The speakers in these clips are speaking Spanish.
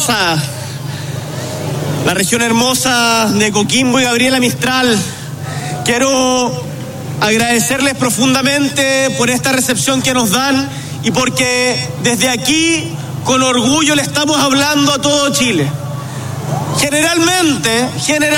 hermosa, la región hermosa de Coquimbo y Gabriela Mistral. Quiero agradecerles profundamente por esta recepción que nos dan y porque desde aquí, con orgullo, le estamos hablando a todo Chile. Generalmente,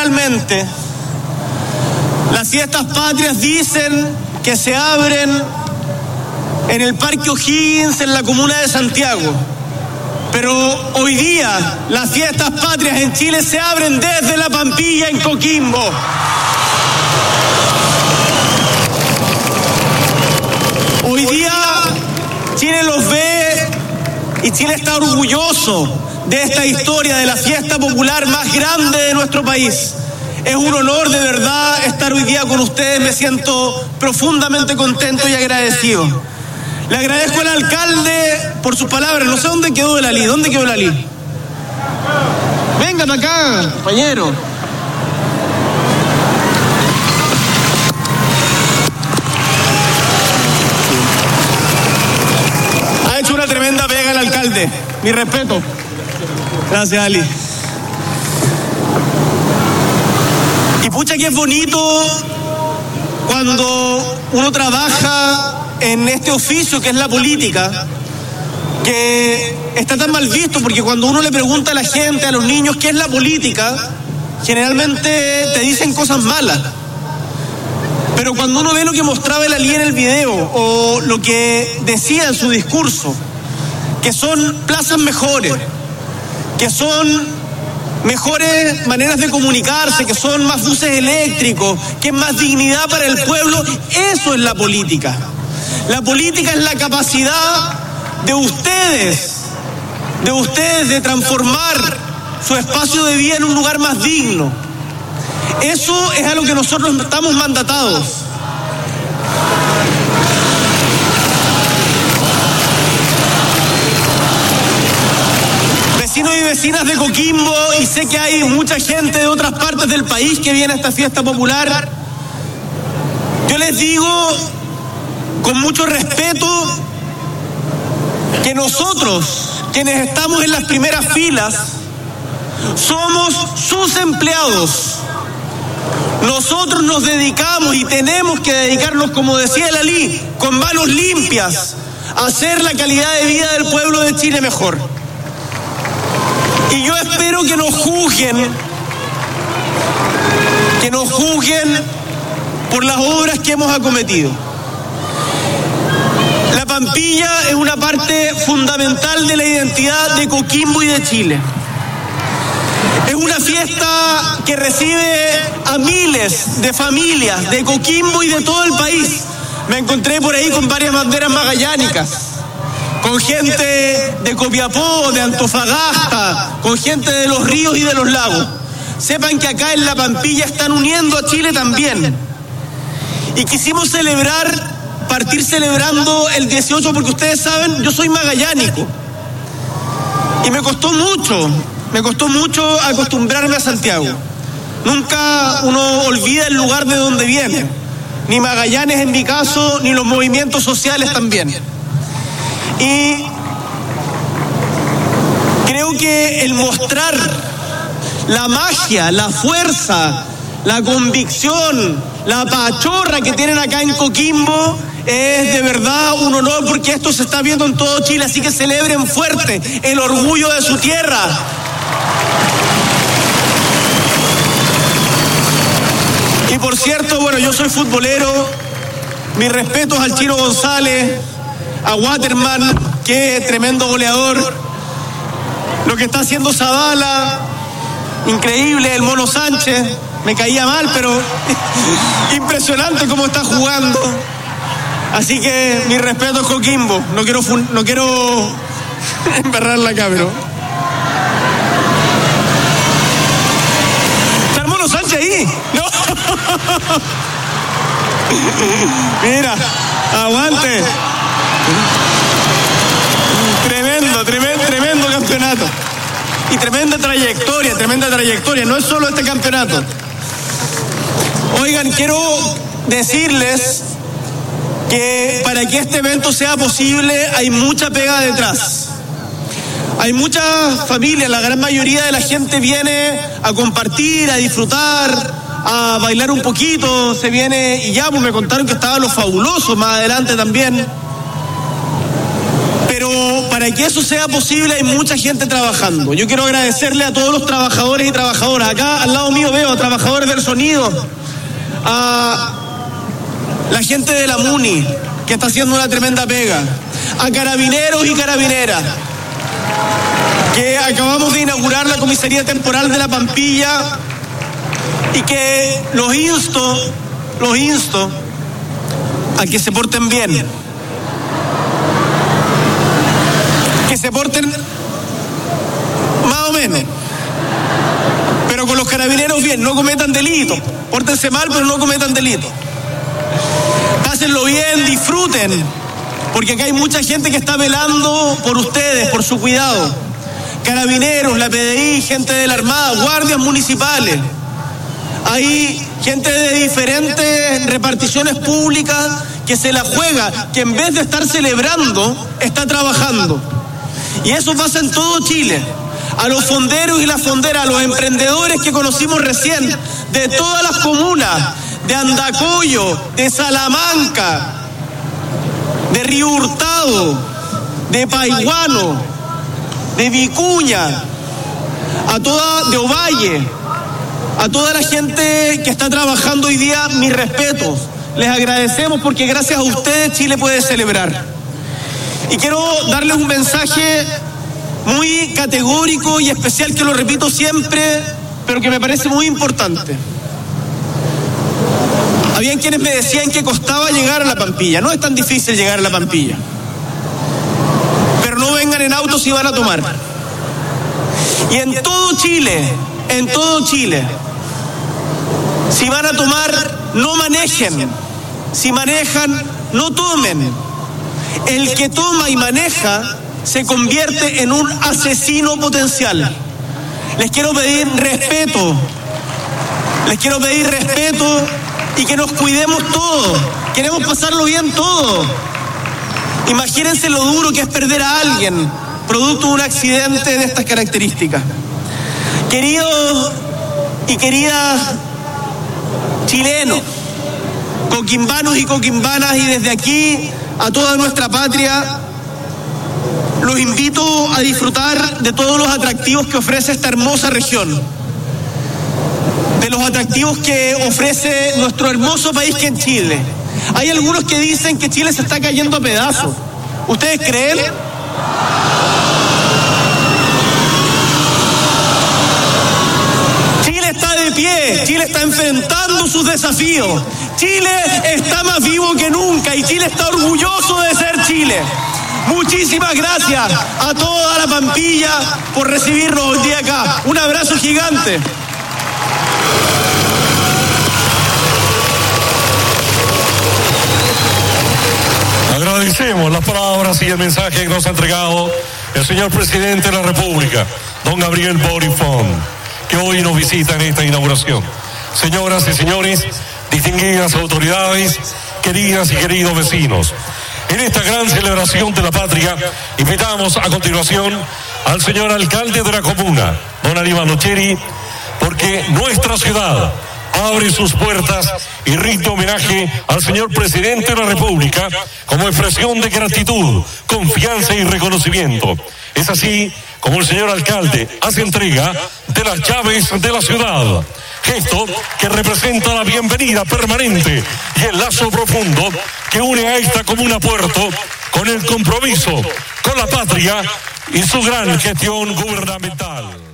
las fiestas patrias dicen que se abren en el Parque O'Higgins, en la comuna de Santiago. Pero hoy día las fiestas patrias en Chile se abren desde La Pampilla, en Coquimbo. Hoy día Chile los ve y Chile está orgulloso de esta historia, de la fiesta popular más grande de nuestro país. Es un honor de verdad estar hoy día con ustedes, me siento profundamente contento y agradecido. Le agradezco al alcalde por sus palabras. No sé dónde quedó Lali. ¿Dónde quedó Lali? Vengan acá, compañero. Ha hecho una tremenda pega el alcalde. Mi respeto. Gracias, Ali. Y pucha que es bonito cuando uno trabaja en este oficio que es la política, que está tan mal visto, porque cuando uno le pregunta a la gente, a los niños, ¿qué es la política?, generalmente te dicen cosas malas. Pero cuando uno ve lo que mostraba el Ali en el video, o lo que decía en su discurso, que son plazas mejores, que son mejores maneras de comunicarse, que son más buses eléctricos, que es más dignidad para el pueblo, eso es la política. La política es la capacidad de ustedes de transformar su espacio de vida en un lugar más digno. Eso es a lo que nosotros estamos mandatados. Vecinos y vecinas de Coquimbo, y sé que hay mucha gente de otras partes del país que viene a esta fiesta popular, yo les digo con mucho respeto que nosotros, quienes estamos en las primeras filas, somos sus empleados. Nosotros nos dedicamos y tenemos que dedicarnos, como decía el Ali, con manos limpias, a hacer la calidad de vida del pueblo de Chile mejor. Y yo espero que nos juzguen por las obras que hemos acometido. La Pampilla es una parte fundamental de la identidad de Coquimbo y de Chile. Es una fiesta que recibe a miles de familias de Coquimbo y de todo el país. Me encontré por ahí con varias banderas magallánicas, con gente de Copiapó, de Antofagasta, con gente de los ríos y de los lagos. Sepan que acá en La Pampilla están uniendo a Chile también. Y quisimos partir celebrando el 18, porque ustedes saben, yo soy magallánico. Y me costó mucho acostumbrarme a Santiago. Nunca uno olvida el lugar de donde viene, ni Magallanes en mi caso, ni los movimientos sociales también. Y creo que el mostrar la magia, la fuerza, la convicción, la pachorra que tienen acá en Coquimbo es de verdad un honor, porque esto se está viendo en todo Chile, así que celebren fuerte el orgullo de su tierra. Y por cierto, bueno, yo soy futbolero, mis respetos al Chino González, a Waterman, que tremendo goleador, lo que está haciendo Zavala, increíble, el Mono Sánchez, me caía mal, pero impresionante cómo está jugando. Así que mi respeto es Coquimbo, no quiero embarrarla acá, pero... ¿Está el Mono Sánchez ahí? ¡No! Mira, aguante. Tremendo campeonato. Y tremenda trayectoria. No es solo este campeonato. Oigan, quiero decirles que para que este evento sea posible hay mucha pega detrás. Hay muchas familias, la gran mayoría de la gente viene a compartir, a disfrutar, a bailar un poquito, se viene y ya, pues me contaron que estaban Los Fabulosos más adelante también. Pero para que eso sea posible hay mucha gente trabajando. Yo quiero agradecerle a todos los trabajadores y trabajadoras. Acá al lado mío veo a trabajadores del sonido, a la gente de la MUNI, que está haciendo una tremenda pega, a carabineros y carabineras, que acabamos de inaugurar la comisaría temporal de La Pampilla y que los insto a que se porten bien, que se porten más o menos, pero con los carabineros bien, no cometan delitos, pórtense mal pero no cometan delitos, pásenlo bien, disfruten, porque acá hay mucha gente que está velando por ustedes, por su cuidado. Carabineros, la PDI, gente de la Armada, guardias municipales. Hay gente de diferentes reparticiones públicas que se la juega, que en vez de estar celebrando, está trabajando. Y eso pasa en todo Chile. A los fonderos y las fonderas, a los emprendedores que conocimos recién, de todas las comunas, de Andacollo, de Salamanca, de Río Hurtado, de Paiguano, de Vicuña, de Ovalle, a toda la gente que está trabajando hoy día, mis respetos. Les agradecemos porque gracias a ustedes Chile puede celebrar. Y quiero darles un mensaje muy categórico y especial que lo repito siempre, pero que me parece muy importante. Habían quienes me decían que costaba llegar a La Pampilla. No es tan difícil llegar a La Pampilla. Pero no vengan en auto si van a tomar. Y en todo Chile, si van a tomar, no manejen. Si manejan, no tomen. El que toma y maneja se convierte en un asesino potencial. Les quiero pedir respeto. Y que nos cuidemos todos. Queremos pasarlo bien todos. Imagínense lo duro que es perder a alguien producto de un accidente de estas características. Queridos y queridas chilenos, coquimbanos y coquimbanas, y desde aquí a toda nuestra patria, los invito a disfrutar de todos los atractivos que ofrece esta hermosa región, de los atractivos que ofrece nuestro hermoso país que es Chile. Hay algunos que dicen que Chile se está cayendo a pedazos. ¿Ustedes creen? Chile está de pie, Chile está enfrentando sus desafíos. Chile está más vivo que nunca y Chile está orgulloso de ser Chile. Muchísimas gracias a toda La Pampilla por recibirnos hoy día acá. Un abrazo gigante. Agradecemos las palabras y el mensaje que nos ha entregado el señor presidente de la República, don Gabriel Boric Font, que hoy nos visita en esta inauguración. Señoras y señores, distinguidas autoridades, queridas y queridos vecinos, en esta gran celebración de la patria, invitamos a continuación al señor alcalde de la comuna, don Aníbal Ocheri, porque nuestra ciudad abre sus puertas y rinde homenaje al señor presidente de la República como expresión de gratitud, confianza y reconocimiento. Es así como el señor alcalde hace entrega de las llaves de la ciudad, gesto que representa la bienvenida permanente y el lazo profundo que une a esta comuna puerto con el compromiso con la patria y su gran gestión gubernamental.